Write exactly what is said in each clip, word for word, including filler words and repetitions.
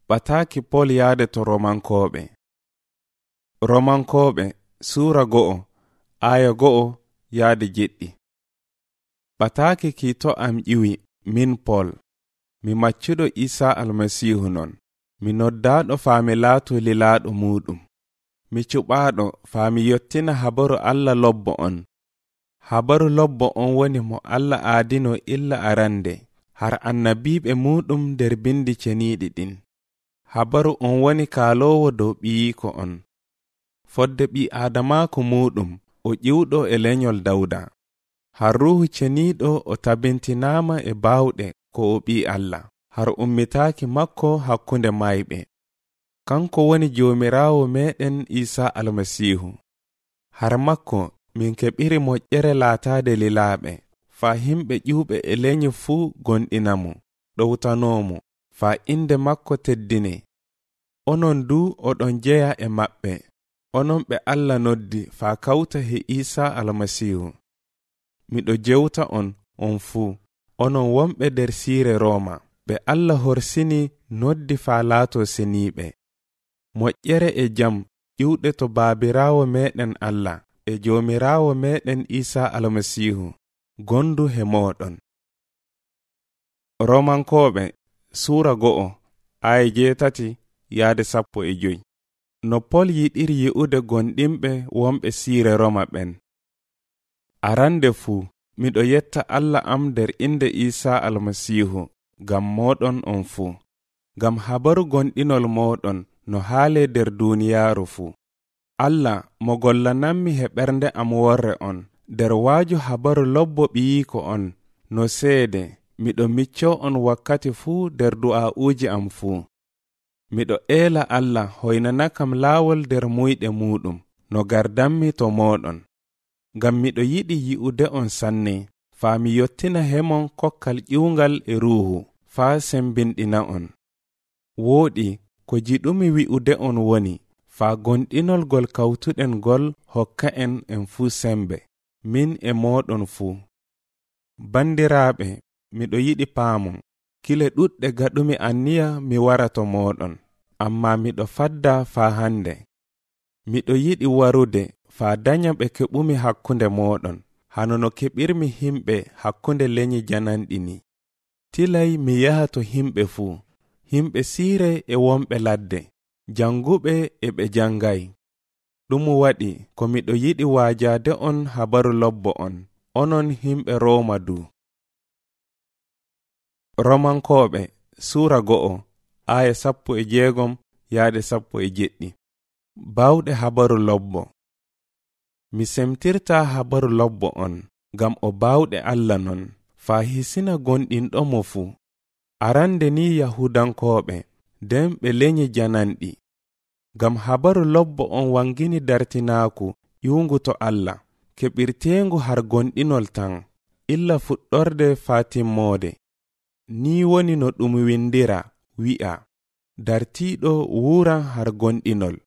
Ɓataaki Pol yaade to Romankooɓe. Romankooɓe suura go'o aya go'o yaade jeɗɗi. Ɓataaki kiito am ƴiwi min Pol, mi maccuɗo Isa almasihu non, mi noddaaɗo faami laatu lilaaɗo muɗum. Mi cuɓaaɗo faami yottina habaru Allah lobbo on. Habaru lobbo on woni mo Allah aadino illa arande har annabiiɓe muɗum nder bindi ceniiɗi ɗin. Habaru on woni kaaloowo dow ɓiyiiko on. Fodde ɓi Aadamaako muɗum o ƴiwɗo e lenyol Dawda. Har ruhu ceniiɗo o tabintinaama e baawɗe ko o ɓi Allah, har ummitaaki makko hakkunde mayɓe. Kanko woni joomiraawo meɗen Isa almasihu. Har makko min keɓiri moƴƴere laataade lilaaɓe, faa himɓe ƴiwɓe e lenyi fuu gonɗinamo, ɗowtanoomo, faa inde makko teddine. Onon du oɗon jeya e maɓɓe, onon ɓe Allah noddi faa kawta he Isa almasihu. Miɗo jewta on, on fuu, onon wonɓe nder siire Rooma, ɓe Allah horsini noddi faa laato seniiɓe. Moƴƴere e jam ƴiwɗe to baabiraawo meɗen Allah e joomiraawo meɗen Isa almasihu, gondu he moɗon. Romankooɓe suura go'o aya jeetati yaade sappo e joyi. No Pol yiɗiri yi'ude gonɗinɓe wonɓe siire Roma ɓen. Arande fuu miɗo yetta Allah am nder inde Isa almasihu ngam moɗon on fuu, ngam habaru gonɗinol moɗon no haale nder duuniyaaru fuu. Allah mo gollanammi he ɓernde am worre on nder waaju habaru lobbo ɓiyiiko on, no seede miɗo micco on wakkati fuu nder du'a'uuji am fuu. Miɗo eela Allah hoynana kam laawol nder muyɗe muɗum no gardanmi to moɗon, ngam miɗo yiɗi yi'ude on sanne, faa mi yottina hemon kokkal ƴiwngal e ruuhu, faa sembinɗina on. Wooɗi ko jiɗumi wi'ude on woni, faa gonɗinol gol kawtuɗen gol hokka en en fuu sembe, min e moɗon fuu. Bandiraaɓe, miɗo yiɗi paamon, kile ɗuɗɗe gaɗumi anniya mi wara to moɗon, amma miɗo fadda faa hande. Miɗo yiɗi warude faa danya ɓe keɓumi hakkunde moɗon, hano no keɓirmi himɓe hakkunde lenyi jananɗi ni. Tilay mi yaha to himɓe fuu, himɓe siire e wonɓe ladde, janguɓe e ɓe jangay. Ɗum waɗi ko miɗo yiɗi waajaade on habaru lobbo on, onon himɓe Rooma du. Romankooɓe suura go'o aya sappo e jeegom yaade sappo e jeɗɗi. Baawɗe habaru lobbo. Mi semtirta habaru lobbo on, ngam o baawɗe Allah non, faa hisina gonɗinɗo mo fuu. Arande ni Yahudankooɓe, nden ɓe lenyi jananɗi. Ngam habaru lobbo on wangini dartinaaku ƴiwngu to Allah, keɓirteengu har gonɗinol tan, illa fuɗɗorde faa timmoode. Ni woni no ɗum windira, wi'a, dartiiɗo wuuran har gonɗinol.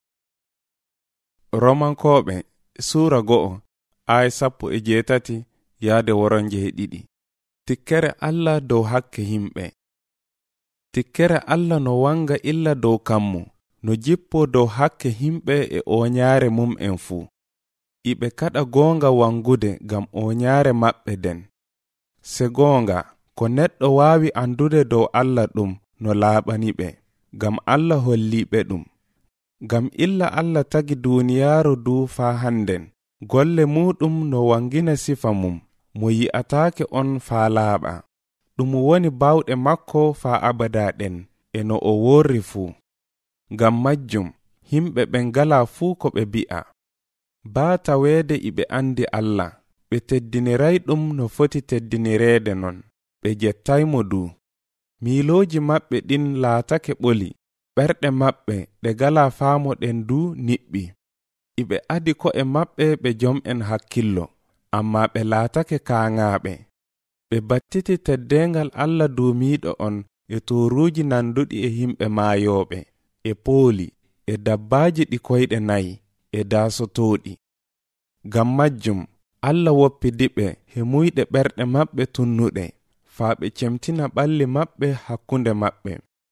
Romankooɓe suura go'o aya sappo e jeetati yaade woronje e ɗiɗi. Tikkere Allah dow hakke himɓe. Tikkere Allah no wanga illa dow kammu, no jippo dow hakke himɓe e oñaare mum en fuu. Iɓe kaɗa goonga wangude gam oñaare maɓɓe den. Se goonga, ko neɗɗo waawi andude dow Allah ɗum no laaɓani ɓe, gam Allah holliɓe ɗum. Gam illa Allah tagi duuniyaaru du faa handen, golle muɗum no wangina sifa mum, mo yi'ataake on faa laaɓa. Ɗum woni baawɗe makko faa abada ɗen, e no o worri fuu. Ngam majjum, himɓe ɓen ngala fuu ko ɓe bi'a. Baa taweede iɓe andi Allah, ɓe teddiniray ɗum no foti teddinireede non, ɓe jettaymo du. Miilooji maɓɓe ɗin laatake ɓoli, ɓerɗe maɓɓe ɗe ngala faamo ɗen du niɓɓi. Iɓe adi ko'e maɓɓe ɓe jom'en hakkillo, amma ɓe laatake kaaŋaaɓe. Ɓe battiti teddengal Allah duumiiɗo on e tooruuji nanduɗi e himɓe maayooɓe, e pooli, e dabbaaji ɗi koyɗe nayi, e daasotooɗi. Ngam majjum, Allah woppidiɓe he muyɗe ɓerɗe maɓɓe tunnuɗe, faa ɓe cemtina ɓalli maɓɓe hakkunde maɓɓe.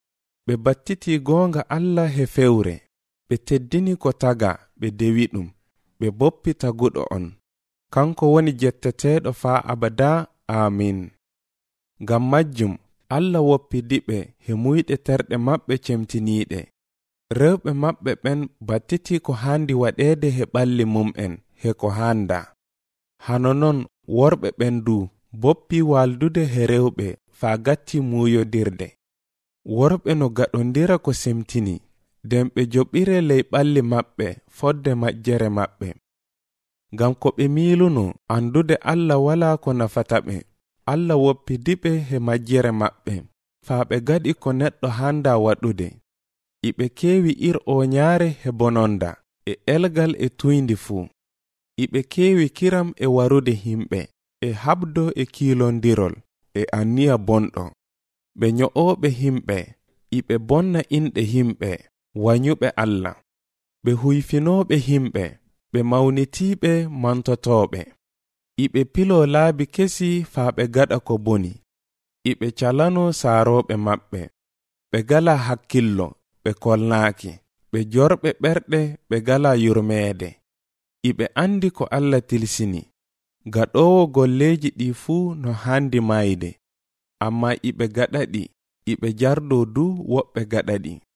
ɓe battiti goonga Allah he fewre, ɓe teddini ko taga, ɓe dewi ɗum, ɓe boppi taguɗo on. Kanko woni jetteteeɗo faa abada. Amin. Ngam majjum Allah woppidiɓe he muyɗe terɗe maɓɓe cemtiniiɗe. Rewɓe maɓɓe ɓen battiti ko haandi waɗeede he ɓalli mum'en he ko haanda. Hano non worɓe ɓen du boppi waldude he rewɓe faa gatti muuyodirde. Worɓe no gaɗondira ko semtini, nden ɓe joɓire ley ɓalli maɓɓe fodde majjere maɓɓe. Ngam ko ɓe miiluno andude Allah walaa ko nafata ɓe, Allah woppidiɓe he majjere maɓɓe faa ɓe gaɗi ko neɗɗo handa waɗude. Iɓe keewi ir o nyaare he bononda e elgal e tuyndi fuu. Iɓe keewi kiram e warude himɓe e habdo e kiilondirol e anniya bonɗo. Ɓe nyo'ooɓe himɓe, iɓe bonna inɗe himɓe, wanyuɓe Allah. Ɓe huyfinooɓe himɓe, ɓe mawnitiiɓe mantotooɓe. Iɓe pilo laabi kesi faa ɓe gaɗa ko boni. Iɓe calano saarooɓe maɓɓe. Ɓe gala hakkillo, ɓe kolnaaki. Ɓe jorɓe ɓerɗe, ɓe gala yurmeede. Iɓe andi ko Allah tilsini. Gaɗoowo golleeji ɗi fuu no haandi mayde. Amma iɓe gaɗaɗi, iɓe jardo du woɓɓe gaɗaɗi.